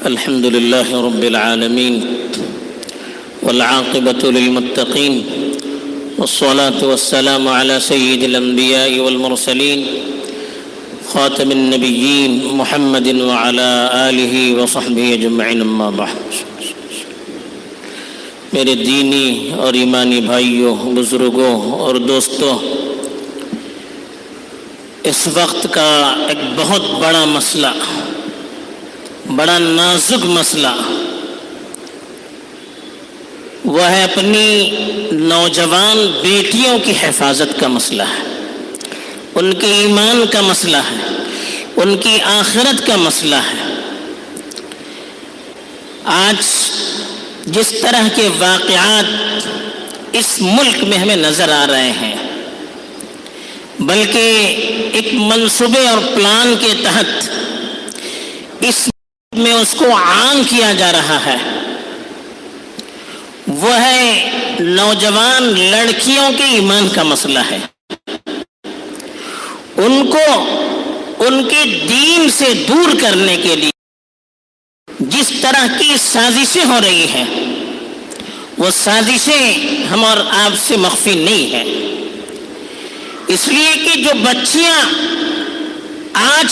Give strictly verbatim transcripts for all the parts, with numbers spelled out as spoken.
الحمد لله رب العالمين والعاقبة للمتقين والصلاة والسلام على سيد الأنبياء والمرسلين خاتم النبيين محمد وعلى آلہ وصحبہ اجمعین اما بعد۔ میرے دینی اور ایمانی بھائیوں، بزرگوں اور دوستوں، اس وقت کا ایک بہت بڑا مسئلہ، بڑا نازک مسئلہ، وہ ہے اپنی نوجوان بیٹیوں کی حفاظت کا مسئلہ ہے، ان کے ایمان کا مسئلہ ہے، ان کی آخرت کا مسئلہ ہے۔ آج جس طرح کے واقعات اس ملک میں ہمیں نظر آ رہے ہیں، بلکہ ایک منصوبے اور پلان کے تحت اس میں اس کو عام کیا جا رہا ہے، وہ ہے نوجوان لڑکیوں کے ایمان کا مسئلہ ہے۔ ان کو ان کے دین سے دور کرنے کے لیے جس طرح کی سازشیں ہو رہی ہیں، وہ سازشیں ہم اور آپ سے مخفی نہیں ہیں، اس لیے کہ جو بچیاں آج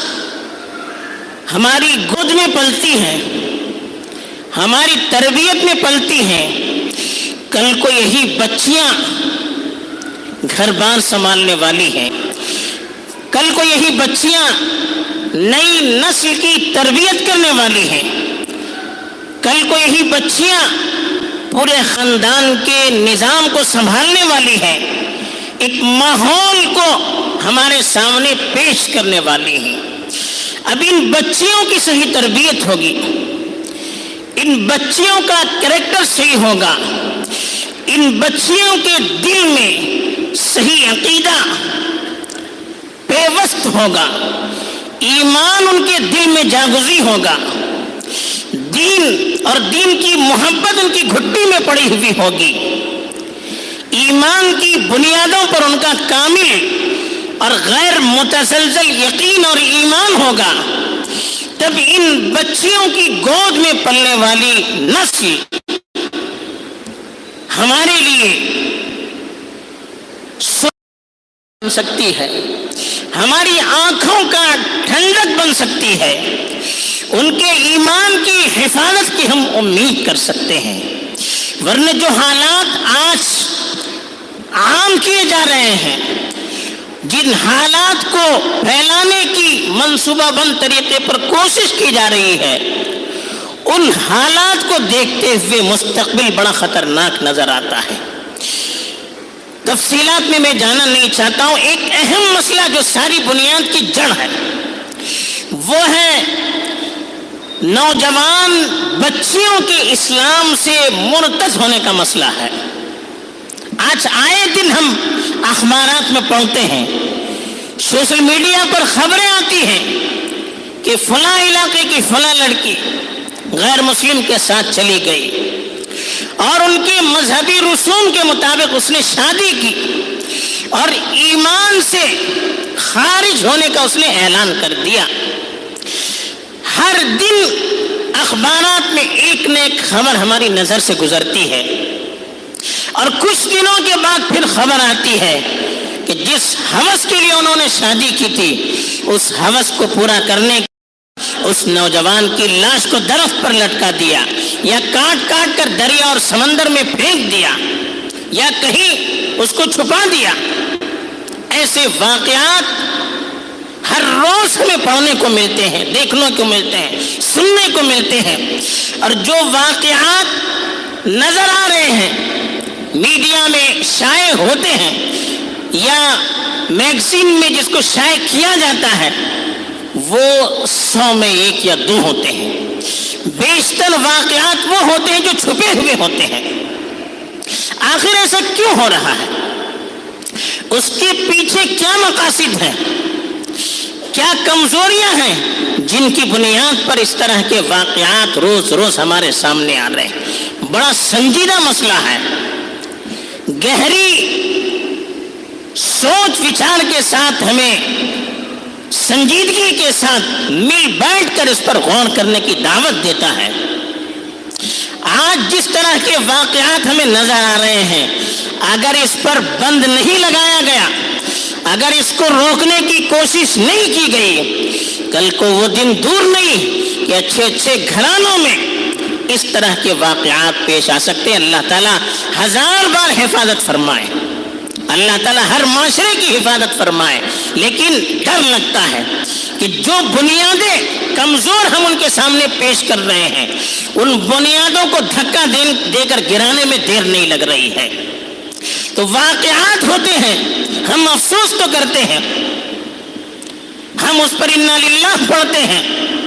ہماری گود میں پلتی ہیں، ہماری تربیت میں پلتی ہیں، کل کو یہی بچیاں گھر بار سنبھالنے والی ہیں، کل کو یہی بچیاں نئی نسل کی تربیت کرنے والی ہیں، کل کو یہی بچیاں پورے خاندان کے نظام کو سنبھالنے والی ہیں، ایک ماحول کو ہمارے سامنے پیش کرنے والی ہیں۔ اب ان بچیوں کی صحیح تربیت ہوگی، ان بچیوں کا کریکٹر صحیح ہوگا، ان بچیوں کے دل میں صحیح عقیدہ پیوست ہوگا، ایمان ان کے دل میں جاگزی ہوگا، دین اور دین کی محبت ان کی گھٹی میں پڑی ہوئی ہوگی، ایمان کی بنیادوں پر ان کا کامل اور غیر متزلزل یقین اور ایمان ہوگا، تب ان بچیوں کی گود میں پلنے والی نسل ہمارے لیے بن سکتی ہے، ہماری آنکھوں کا ٹھنڈک بن سکتی ہے، ان کے ایمان کی حفاظت کی ہم امید کر سکتے ہیں۔ ورنہ جو حالات آج عام کیے جا رہے ہیں، جن حالات کو پھیلانے کی منصوبہ بند طریقے پر کوشش کی جا رہی ہے، ان حالات کو دیکھتے ہوئے مستقبل بڑا خطرناک نظر آتا ہے۔ تفصیلات میں میں جانا نہیں چاہتا ہوں، ایک اہم مسئلہ جو ساری بنیاد کی جڑ ہے، وہ ہے نوجوان بچیوں کے اسلام سے مرتد ہونے کا مسئلہ ہے۔ آج آئے دن ہم اخبارات میں پڑھتے ہیں، سوشل میڈیا پر خبریں آتی ہیں کہ فلاں علاقے کی فلاں لڑکی غیر مسلم کے ساتھ چلی گئی اور ان کے مذہبی رسوم کے مطابق اس نے شادی کی اور ایمان سے خارج ہونے کا اس نے اعلان کر دیا۔ ہر دن اخبارات میں ایک نہ ایک خبر ہماری نظر سے گزرتی ہے، اور کچھ دنوں کے بعد پھر خبر آتی ہے کہ جس ہوس کے لیے انہوں نے شادی کی تھی، اس ہوس کو پورا کرنے اس نوجوان کی لاش کو درخت پر لٹکا دیا، یا کاٹ کاٹ کر دریا اور سمندر میں پھینک دیا، یا کہیں اس کو چھپا دیا۔ ایسے واقعات ہر روز ہمیں پڑھنے کو ملتے ہیں، دیکھنے کو ملتے ہیں، سننے کو ملتے ہیں، اور جو واقعات نظر آ رہے ہیں، میڈیا میں شائع ہوتے ہیں یا میگزین میں جس کو شائع کیا جاتا ہے، وہ سو میں ایک یا دو ہوتے ہیں۔ بیشتر واقعات وہ ہوتے ہیں جو چھپے ہوئے ہوتے ہیں۔ آخر ایسا کیوں ہو رہا ہے؟ اس کے پیچھے کیا مقاصد ہیں، کیا کمزوریاں ہیں جن کی بنیاد پر اس طرح کے واقعات روز روز ہمارے سامنے آ رہے ہیں؟ بڑا سنجیدہ مسئلہ ہے۔ گہری سوچ وچار کے ساتھ ہمیں سنجیدگی کے ساتھ مل بیٹھ کر اس پر غور کرنے کی دعوت دیتا ہے۔ آج جس طرح کے واقعات ہمیں نظر آ رہے ہیں، اگر اس پر بند نہیں لگایا گیا، اگر اس کو روکنے کی کوشش نہیں کی گئی، کل کو وہ دن دور نہیں کہ اچھے اچھے گھرانوں میں اس طرح کے واقعات پیش آ سکتے ہیں۔ اللہ تعالیٰ ہزار بار حفاظت فرمائے، اللہ تعالیٰ ہر معاشرے کی حفاظت فرمائے، لیکن ڈر لگتا ہے کہ جو بنیادیں کمزور ہم ان کے سامنے پیش کر رہے ہیں، ان بنیادوں کو دھکا دے دے کر گرانے میں دیر نہیں لگ رہی ہے۔ تو واقعات ہوتے ہیں، ہم افسوس تو کرتے ہیں، ہم اس پر انا للہ پڑھتے ہیں،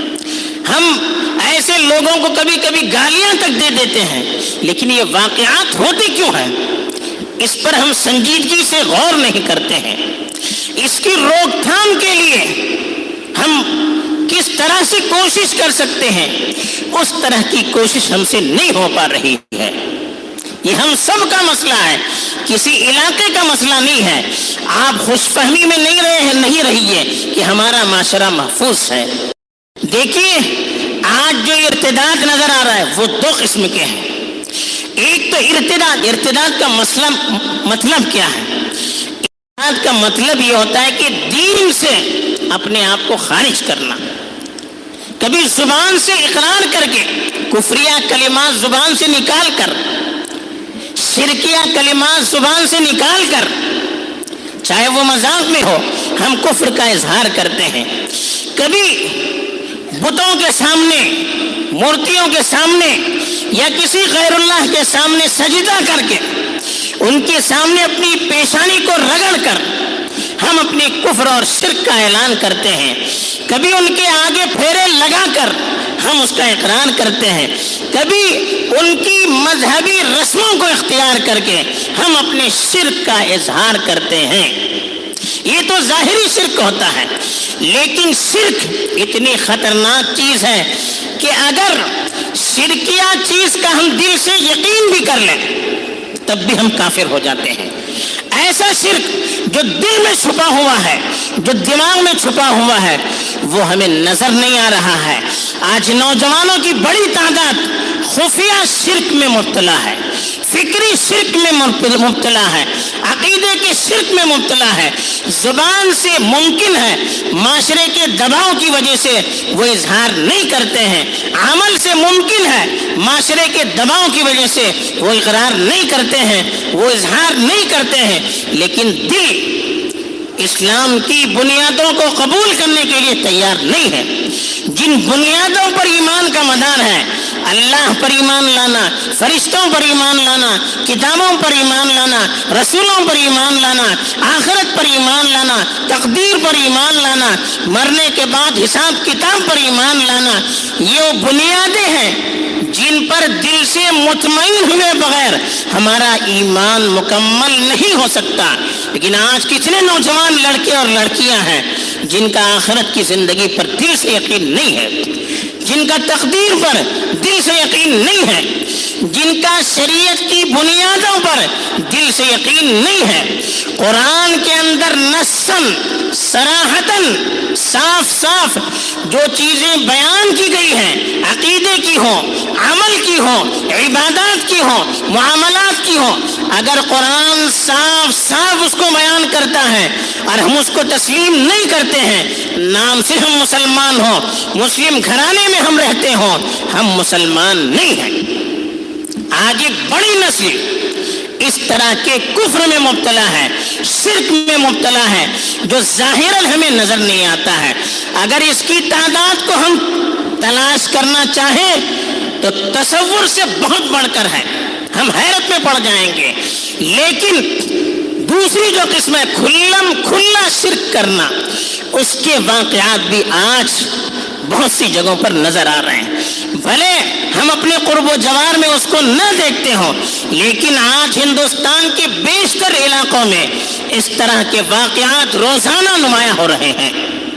ہم ایسے لوگوں کو کبھی کبھی گالیاں تک دے دیتے ہیں، لیکن یہ واقعات ہوتے کیوں ہیں؟ اس پر ہم سنجیدگی سے غور نہیں کرتے ہیں۔ اس کی روک تھام کے لیے ہم کس طرح سے کوشش کر سکتے ہیں، اس طرح کی کوشش ہم سے نہیں ہو پا رہی ہے۔ یہ ہم سب کا مسئلہ ہے، کسی علاقے کا مسئلہ نہیں ہے۔ آپ خوش فہمی میں نہیں رہے ہیں، نہیں رہیے کہ ہمارا معاشرہ محفوظ ہے۔ دیکھیے آج جو ارتداد نظر آ رہا ہے وہ دو قسم کے ہیں۔ ایک تو ارتداد، ارتداد کا مسئلہ مطلب کیا ہے؟ ارتداد کا مطلب یہ ہوتا ہے کہ دین سے اپنے آپ کو خارج کرنا، کبھی زبان سے اقرار کر کے کفریہ کلمات زبان سے نکال کر، شرکیہ کلمات زبان سے نکال کر، چاہے وہ مذاق میں ہو، ہم کفر کا اظہار کرتے ہیں۔ کبھی بتوں کے سامنے، مورتیوں کے سامنے یا کسی غیر اللہ کے سامنے سجدہ کر کے ان کے سامنے اپنی پیشانی کو رگڑ کر ہم اپنے کفر اور شرک کا اعلان کرتے ہیں۔ کبھی ان کے آگے پھیرے لگا کر ہم اس کا اقرار کرتے ہیں، کبھی ان کی مذہبی رسموں کو اختیار کر کے ہم اپنے شرک کا اظہار کرتے ہیں۔ یہ تو ظاہری شرک ہوتا ہے، لیکن شرک اتنی خطرناک چیز ہے کہ اگر شرکیہ چیز کا ہم دل سے یقین بھی کر لیں تب بھی ہم کافر ہو جاتے ہیں۔ ایسا شرک جو دل میں چھپا ہوا ہے، جو دماغ میں چھپا ہوا ہے، وہ ہمیں نظر نہیں آ رہا ہے۔ آج نوجوانوں کی بڑی تعداد خفیہ شرک میں مبتلا ہے، فکری شرک میں مبتلا ہے، عقیدے کے شرک میں مبتلا ہے۔ زبان سے ممکن ہے، معاشرے کے دباؤ کی وجہ سے وہ اظہار نہیں کرتے ہیں، عمل سے ممکن ہے، معاشرے کے دباؤ کی وجہ سے وہ اقرار نہیں کرتے ہیں، وہ اظہار نہیں کرتے ہیں، لیکن دل اسلام کی بنیادوں کو قبول کرنے کے لیے تیار نہیں ہے۔ جن بنیادوں پر ایمان کا مدار ہے، اللہ پر ایمان لانا، فرشتوں پر ایمان لانا، کتابوں پر ایمان لانا، رسولوں پر ایمان لانا، آخرت پر ایمان لانا، تقدیر پر ایمان لانا، مرنے کے بعد حساب کتاب پر ایمان لانا، یہ وہ بنیادیں ہیں جن پر دل سے مطمئن ہوئے بغیر ہمارا ایمان مکمل نہیں ہو سکتا۔ لیکن آج کتنے نوجوان لڑکے اور لڑکیاں ہیں جن کا آخرت کی زندگی پر دل سے یقین نہیں ہے، جن کا تقدیر پر دل سے یقین نہیں ہے، جن کا شریعت کی بنیادوں پر دل سے یقین نہیں ہے۔ قرآن کے اندر نصاً صراحتاً صاف صاف جو چیزیں بیان کی گئی ہیں، عقیدے کی ہوں، عمل کی ہوں، عبادات کی ہوں، معاملات کی ہوں، اگر قرآن صاف صاف اس کو بیان کرتا ہے اور ہم اس کو تسلیم نہیں کرتے ہیں، نام سے ہم مسلمان ہوں، مسلم گھرانے میں ہم رہتے ہوں، ہم مسلمان نہیں ہیں۔ آج ایک بڑی نسل اس طرح کے کفر میں مبتلا ہے، شرک میں مبتلا ہے، جو ظاہراً ہمیں نظر نہیں آتا ہے۔ اگر اس کی تعداد کو ہم تلاش کرنا چاہیں تو تصور سے بہت بڑھ کر ہے، ہم حیرت میں پڑ جائیں گے۔ لیکن دوسری جو قسم ہے کھلم کھلا شرک کرنا، اس کے واقعات بھی آج بہت سی جگہوں پر نظر آ رہے ہیں۔ بھلے ہم اپنے قرب و جوار میں اس کو نہ دیکھتے ہوں، لیکن آج ہندوستان کے بیشتر علاقوں میں اس طرح کے واقعات روزانہ نمایاں ہو رہے ہیں،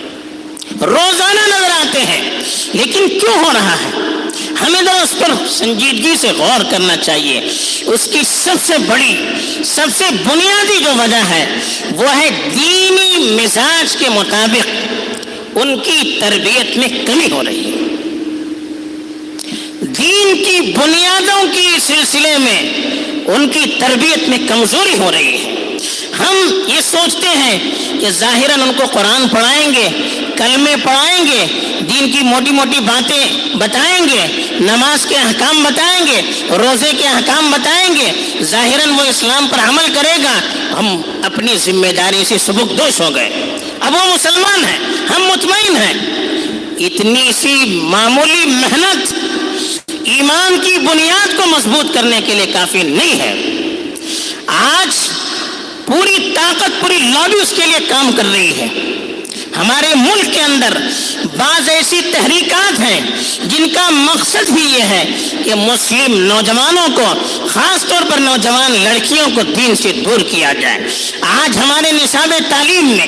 روزانہ نظر آتے ہیں۔ لیکن کیوں ہو رہا ہے؟ ہمیں ذرا اس پر سنجیدگی سے غور کرنا چاہیے۔ اس کی سب سے بڑی، سب سے بنیادی جو وجہ ہے وہ ہے دینی مزاج کے مطابق ان کی تربیت میں کمی ہو رہی ہے، دین کی بنیادوں کی سلسلے میں ان کی تربیت میں کمزوری ہو رہی ہے۔ ہم یہ سوچتے ہیں کہ ظاہراً ان کو قرآن پڑھائیں گے، کلمے پڑھائیں گے، دین کی موٹی موٹی باتیں بتائیں گے، نماز کے احکام بتائیں گے، روزے کے احکام بتائیں گے، ظاہراً وہ اسلام پر عمل کرے گا، ہم اپنی ذمہ داری سے سبکدوش ہو گئے، اب وہ مسلمان ہیں، ہم مطمئن ہیں۔ اتنی سی معمولی محنت ایمان کی بنیاد کو مضبوط کرنے کے لیے کافی نہیں ہے۔ آج پوری طاقت، پوری لابی اس کے لیے کام کر رہی ہے۔ ہمارے ملک کے اندر بعض ایسی تحریکات ہیں جن کا مقصد بھی یہ ہے کہ مسلم نوجوانوں کو، خاص طور پر نوجوان لڑکیوں کو دین سے دور کیا جائے۔ آج ہمارے نصاب تعلیم میں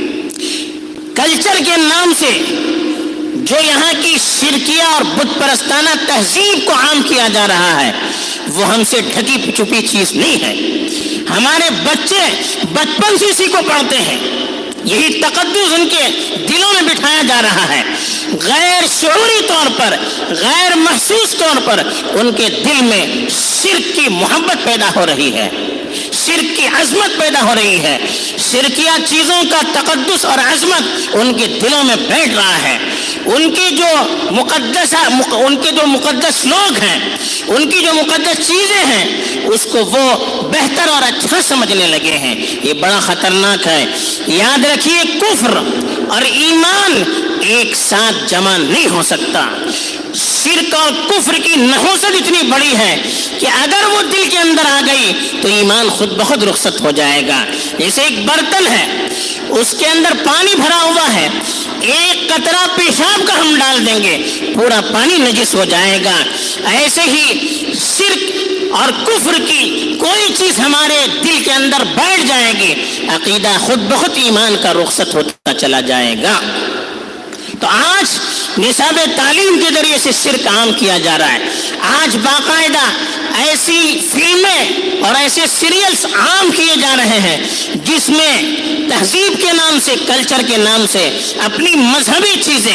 کلچر کے نام سے جو یہاں کی شرکیہ اور بت پرستانہ تہذیب کو عام کیا جا رہا ہے وہ ہم سے ڈھکی چھپی چیز نہیں ہے۔ ہمارے بچے بچپن سے اسی کو پڑھتے ہیں، یہی تقدس ان کے دلوں میں بٹھایا جا رہا ہے، غیر شعوری طور پر، غیر محسوس طور پر ان کے دل میں شرک کی محبت پیدا ہو رہی ہے، شرک کی عظمت پیدا ہو رہی ہے، شرکیہ چیزوں کا تقدس اور عظمت ان کے دلوں میں بیٹھ رہا ہے۔ ان کی جو مقدس ان کے جو مقدس لوگ ہیں، ان کی جو مقدس چیزیں ہیں، اس کو وہ بہتر اور اچھا سمجھنے لگے ہیں۔ یہ بڑا خطرناک ہے۔ یاد رکھیے، کفر اور ایمان ایک ساتھ جمع نہیں ہو سکتا۔ شرک اور کفر کی نحوست اتنی بڑی ہے کہ اگر وہ دل کے اندر آ گئی تو ایمان خود بخود رخصت ہو جائے گا۔ جیسے ایک برتن ہے، اس کے اندر پانی بھرا ہوا ہے، ایک قطرہ پیشاب کا ہم ڈال دیں گے پورا پانی نجس ہو جائے گا۔ ایسے ہی شرک اور کفر کی کوئی چیز ہمارے دل کے اندر بیٹھ جائے گی، عقیدہ خود بخود ایمان کا رخصت ہوتا چلا جائے گا۔ تو آج نصاب تعلیم کے ذریعے سے شرک عام کیا جا رہا ہے۔ آج باقاعدہ ایسی فلمیں اور ایسے سیریلز عام کیے جا رہے ہیں جس میں تہذیب کے نام سے، کلچر کے نام سے اپنی مذہبی چیزیں،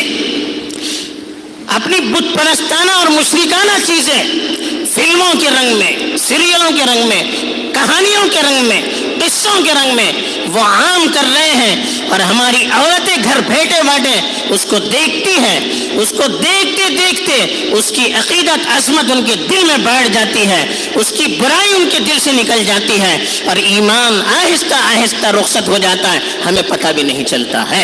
اپنی بت پرستانہ اور مشرکانہ چیزیں فلموں کے رنگ میں، سیریلوں کے رنگ میں، کہانیوں کے رنگ میں، قصوں کے رنگ میں وہ عام کر رہے ہیں، اور ہماری عورتیں گھر بیٹھے بیٹھے اس کو دیکھتی ہیں، اس کو دیکھتے دیکھتے اس کی عقیدت، عظمت ان کے دل میں بیٹھ جاتی ہے، اس کی برائی ان کے دل سے نکل جاتی ہے، اور ایمان آہستہ آہستہ رخصت ہو جاتا ہے، ہمیں پتہ بھی نہیں چلتا ہے۔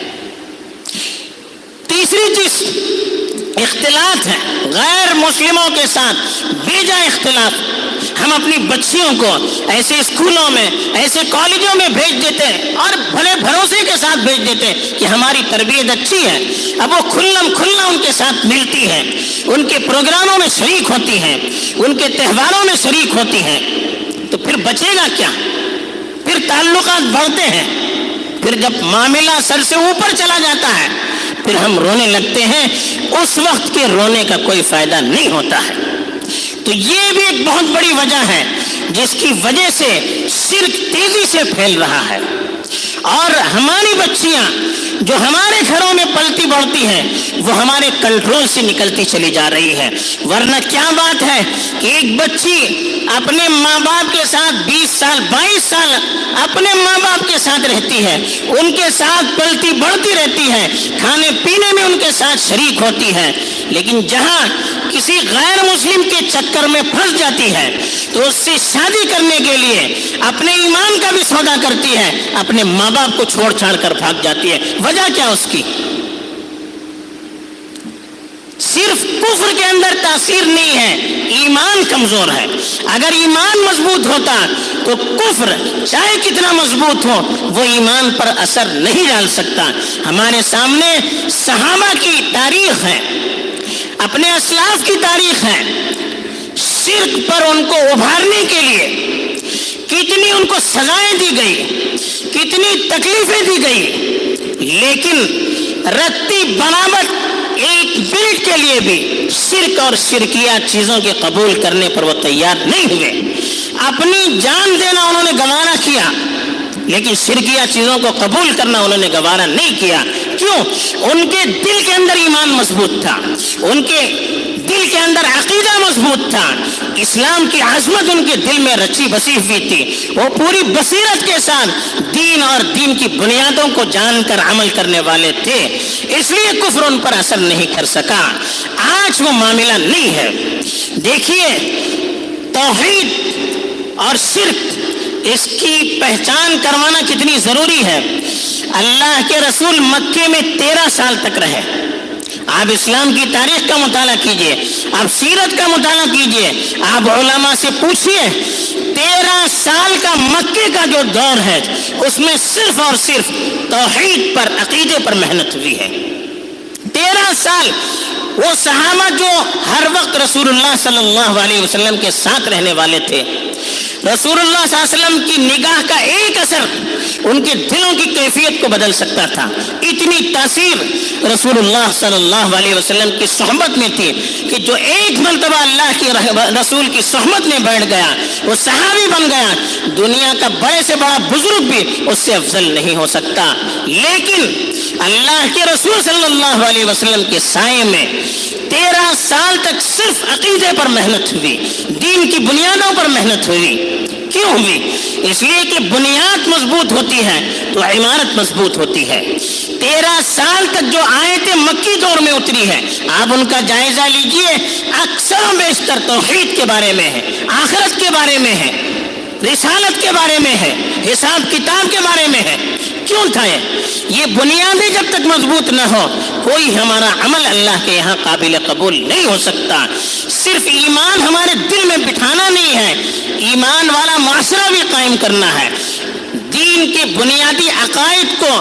تیسری چیز اختلاط ہے، غیر مسلموں کے ساتھ بیجا اختلاط۔ ہم اپنی بچیوں کو ایسے اسکولوں میں، ایسے کالجوں میں بھیج دیتے اور بھلے بھروسے کے ساتھ بھیج دیتے کہ ہماری تربیت اچھی ہے، اب وہ کھلم کھلنا ان کے ساتھ ملتی ہے، ان کے پروگراموں میں شریک ہوتی ہیں، ان کے تہواروں میں شریک ہوتی ہیں، تو پھر بچے گا کیا؟ پھر تعلقات بڑھتے ہیں، پھر جب معاملہ سر سے اوپر چلا جاتا ہے پھر ہم رونے لگتے ہیں، اس وقت کے رونے کا کوئی فائدہ نہیں ہوتا ہے۔ تو یہ بھی ایک بہت بڑی وجہ ہے جس کی وجہ سے شرک تیزی سے پھیل رہا ہے، اور ہماری بچیاں جو ہمارے گھروں میں پلتی بڑھتی ہیں وہ ہمارے کنٹرول سے نکلتی چلی جا رہی ہے۔ ورنہ کیا بات ہے کہ ایک بچی اپنے ماں باپ کے ساتھ بیس سال بائیس سال اپنے ماں باپ کے ساتھ رہتی ہے، ان کے ساتھ پلتی بڑھتی رہتی ہے، کھانے پینے میں ان کے ساتھ شریک ہوتی ہے، لیکن جہاں کسی غیر مسلم کے چکر میں پھنس جاتی ہے تو اس سے شادی کرنے کے لیے اپنے ایمان کا بھی سودا کرتی ہے، اپنے ماں باپ کو چھوڑ چھاڑ کر بھاگ جاتی ہے۔ وجہ کیا اس کی؟ صرف کفر کے اندر تاثیر نہیں ہے، ایمان کمزور ہے۔ اگر ایمان مضبوط ہوتا تو کفر چاہے کتنا مضبوط ہو وہ ایمان پر اثر نہیں ڈال سکتا۔ ہمارے سامنے صحابہ کی تاریخ ہے، اپنے اسلاف کی تاریخ ہے، شرک پر ان کو ابھارنے کے لیے کتنی ان کو سزائیں دی گئی، کتنی تکلیفیں دی گئی، لیکن رتی برابر ایک منٹ کے لیے بھی شرک اور شرکیہ چیزوں کے قبول کرنے پر وہ تیار نہیں ہوئے۔ اپنی جان دینا انہوں نے گوارا کیا، لیکن شرکیہ چیزوں کو قبول کرنا انہوں نے گوارا نہیں کیا۔ کیوں؟ ان کے دل کے اندر ایمان مضبوط تھا، ان کے دل کے اندر عقیدہ مضبوط تھا، اسلام کی عظمت ان کے دل میں رچی بسی ہوئی تھی، وہ پوری بصیرت کے ساتھ دین اور دین کی بنیادوں کو جان کر عمل کرنے والے تھے، اس لیے کفر ان پر اثر نہیں کر سکا۔ آج وہ معاملہ نہیں ہے۔ دیکھیے توحید اور شرک، اس کی پہچان کروانا کتنی ضروری ہے۔ اللہ کے رسول مکے میں تیرہ سال تک رہے۔ آپ اسلام کی تاریخ کا مطالعہ کیجئے، آپ سیرت کا مطالعہ کیجئے، آپ علماء سے پوچھئے، تیرہ سال کا مکے کا جو دور ہے اس میں صرف اور صرف توحید پر، عقیدے پر محنت ہوئی ہے۔ تیرہ سال وہ صحابہ جو ہر وقت رسول اللہ صلی اللہ علیہ وسلم کے ساتھ رہنے والے تھے، رسول اللہ صلی اللہ علیہ وسلم کی نگاہ کا ایک اثر ان کے دلوں کی کیفیت کو بدل سکتا تھا۔ اتنی تاثیر رسول اللہ صلی اللہ علیہ وسلم کی صحبت میں تھی کہ جو ایک مرتبہ اللہ کے رسول کی صحبت میں بیٹھ گیا وہ صحابی بن گیا، دنیا کا بڑے سے بڑا بزرگ بھی اس سے افضل نہیں ہو سکتا۔ لیکن اللہ کے رسول صلی اللہ علیہ وسلم کے سائے میں تیرہ سال تک صرف عقیدے پر محنت ہوئی، دین کی بنیادوں پر محنت ہوئی۔ کیوں ہوئی؟ اس لیے کہ بنیاد مضبوط ہوتی ہے تو عمارت مضبوط ہوتی ہے۔ تیرہ سال تک جو آیتیں مکی دور میں اتری ہے، آپ ان کا جائزہ لیجئے، اکثر و بیشتر توحید کے بارے میں ہے، آخرت کے بارے میں ہے، رسالت کے بارے میں ہے، حساب کتاب کے بارے میں ہے۔ کیوں تھا یہ بنیادیں جب تک مضبوط نہ ہو کوئی ہمارا عمل اللہ کے یہاں قابل قبول نہیں ہو سکتا۔ صرف ایمان ہمارے دل میں بٹھانا نہیں ہے، ایمان والا معاشرہ بھی قائم کرنا ہے۔ دین کے بنیادی عقائد کو،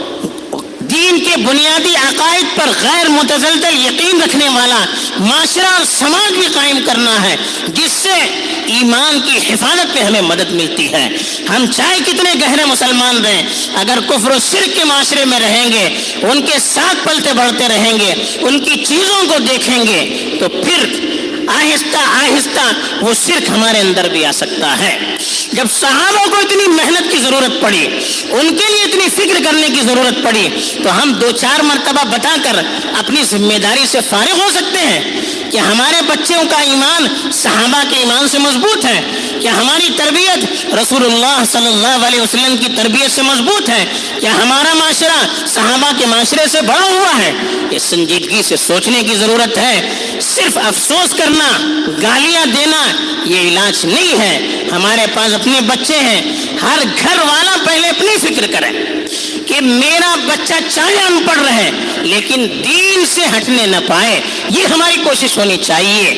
دین کے بنیادی عقائد پر غیر متزلزل یقین رکھنے والا معاشرہ اور سماج بھی قائم کرنا ہے، جس سے ایمان کی حفاظت میں ہمیں مدد ملتی ہے۔ ہم چاہے کتنے گہرے مسلمان رہیں، اگر کفر و شرک کے معاشرے میں رہیں گے، ان کے ساتھ پلتے بڑھتے رہیں گے، ان کی چیزوں کو دیکھیں گے، تو پھر آہستہ آہستہ وہ شرک ہمارے اندر بھی آ سکتا ہے۔ جب صحابہ کو اتنی محنت کی ضرورت پڑی، ان کے لیے اتنی فکر کرنے کی ضرورت پڑی، تو ہم دو چار مرتبہ بتا کر اپنی ذمہ داری سے فارغ ہو سکتے ہیں کہ ہمارے بچوں کا ایمان صحابہ کے ایمان سے مضبوط ہے، کہ ہماری تربیت رسول اللہ صلی اللہ علیہ وسلم کی تربیت سے مضبوط ہے، کہ ہمارا معاشرہ صحابہ کے معاشرے سے بڑا ہوا ہے۔ یہ سنجیدگی سے سوچنے کی ضرورت ہے۔ صرف افسوس کرنا، گالیاں دینا یہ علاج نہیں ہے۔ ہمارے پاس اپنے بچے ہیں، ہر گھر والا پہلے اپنی فکر کرے کہ میرا بچہ چاہے ان پڑھ رہے لیکن دین سے ہٹنے نہ پائے، یہ ہماری کوشش ہونی چاہیے۔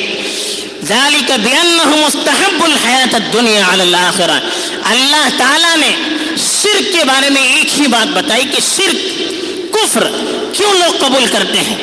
ذالک بأنہ مستحب الحیات الدنیا علی الآخرہ۔ اللہ تعالیٰ نے شرک کے بارے میں ایک ہی بات بتائی کہ شرک، کفر کیوں لوگ قبول کرتے ہیں۔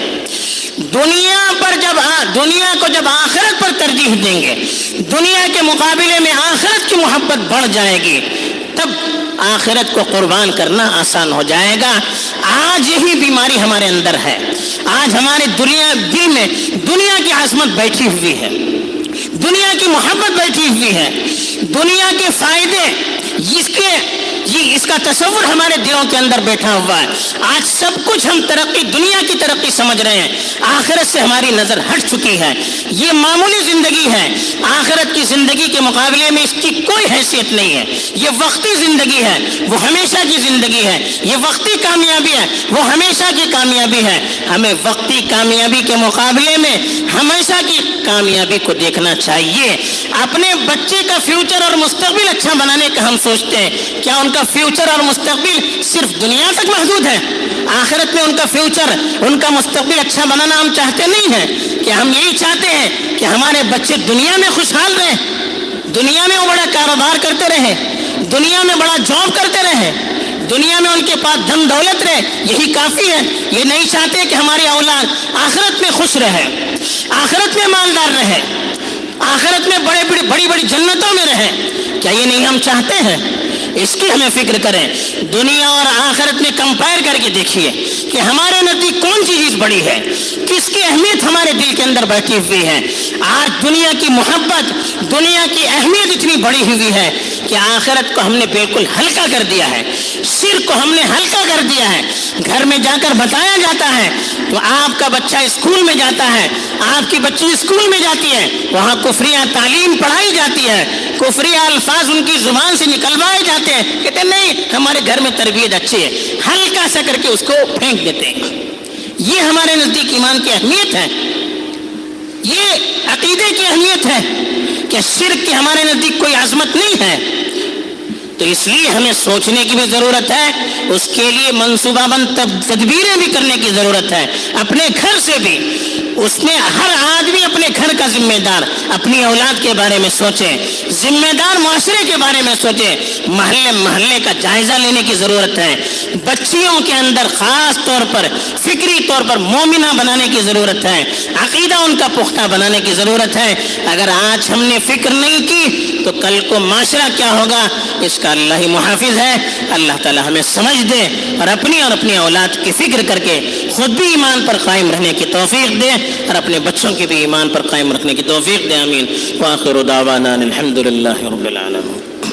دنیا پر جب دنیا کو جب آخرت پر ترجیح دیں گے، دنیا کے مقابلے میں آخرت کی محبت بڑھ جائے گی، تب آخرت کو قربان کرنا آسان ہو جائے گا۔ آج یہی بیماری ہمارے اندر ہے۔ آج ہمارے دنیا دل میں دنیا کی عظمت بیٹھی ہوئی ہے، دنیا کی محبت بیٹھی ہوئی ہے، دنیا کے فائدے، اس کے یہ اس کا تصور ہمارے دلوں کے اندر بیٹھا ہوا ہے۔ آج سب کچھ ہم ترقی، دنیا کی ترقی سمجھ رہے ہیں، آخرت سے ہماری نظر ہٹ چکی ہے۔ یہ معمولی زندگی ہے، آخرت کی زندگی کے مقابلے میں اس کی کوئی حیثیت نہیں ہے۔ یہ وقتی زندگی ہے، وہ ہمیشہ کی زندگی ہے۔ یہ وقتی کامیابی ہے، وہ ہمیشہ کی کامیابی ہے۔ ہمیں وقتی کامیابی کے مقابلے میں ہمیشہ کی کامیابی کو دیکھنا چاہیے۔ اپنے بچے کا فیوچر اور مستقبل اچھا بنانے کا ہم سوچتے ہیں، کیا ان کا فیوچر اور مستقبل صرف دنیا تک محدود ہے؟ آخرت میں ان کا فیوچر، ان کا مستقبل اچھا بنانا ہم چاہتے نہیں ہیں کہ ہم یہی چاہتے ہیں کہ ہمارے بچے دنیا میں خوشحال رہیں، دنیا میں وہ بڑا کاروبار کرتے رہیں، دنیا میں بڑا جاب کرتے رہیں، دنیا میں ان کے پاس دھن دولت رہے، یہی کافی ہے۔ یہ نہیں چاہتے کہ ہماری اولاد آخرت میں خوش رہے، آخرت میں مالدار رہے، آخرت میں بڑے بڑی بڑی بڑی جنتوں میں رہے۔ کیا یہ نہیں ہم چاہتے ہیں؟ اس کی ہمیں فکر کریں۔ دنیا اور آخرت میں کمپائر کر کے دیکھیے کہ ہمارے نزدیک کون سی چیز بڑی ہے، کس کی اہمیت ہمارے دل کے اندر بیٹھی ہوئی ہے۔ آج دنیا کی محبت، دنیا کی اہمیت اتنی بڑی ہوئی ہے کہ آخرت کو ہم نے بالکل ہلکا کر دیا ہے، شرک کو ہم نے ہلکا کر دیا ہے۔ گھر میں جا کر بتایا جاتا ہے تو آپ کا بچہ اسکول میں جاتا ہے، آپ کی بچی اسکول میں جاتی ہے، وہاں کفریہ تعلیم پڑھائی جاتی ہے، کفریہ الفاظ ان کی زبان سے نکلوائے جاتے ہیں، کہتے ہیں نہیں ہمارے گھر میں تربیت اچھی ہے، ہلکا سا کر کے اس کو پھینک دیتے ہیں۔ یہ ہمارے نزدیک ایمان کی اہمیت ہے، یہ عقیدے کی اہمیت ہے کہ شرک کی ہمارے نزدیک کوئی عظمت نہیں ہے۔ تو اس لیے ہمیں سوچنے کی بھی ضرورت ہے، اس کے لیے منصوبہ بند تدبیریں بھی کرنے کی ضرورت ہے، اپنے گھر سے بھی۔ اس نے ہر آدمی اپنے گھر کا ذمہ دار اپنی اولاد کے بارے میں سوچے، ذمہ دار معاشرے کے بارے میں سوچے، محلے محلے کا جائزہ لینے کی ضرورت ہے، بچیوں کے اندر خاص طور پر فکری طور پر مومنہ بنانے کی ضرورت ہے، عقیدہ ان کا پختہ بنانے کی ضرورت ہے۔ اگر آج ہم نے فکر نہیں کی تو کل کو معاشرہ کیا ہوگا اس کا اللہ ہی محافظ ہے۔ اللہ تعالی ہمیں سمجھ دے اور اپنی اور اپنی اولاد کی فکر کر کے خود بھی ایمان پر قائم رہنے کی توفیق دے اور اپنے بچوں کے بھی ایمان پر قائم رکھنے کی توفیق دے۔ آمین۔ وآخر دعوانا الحمد للہ رب العالمین۔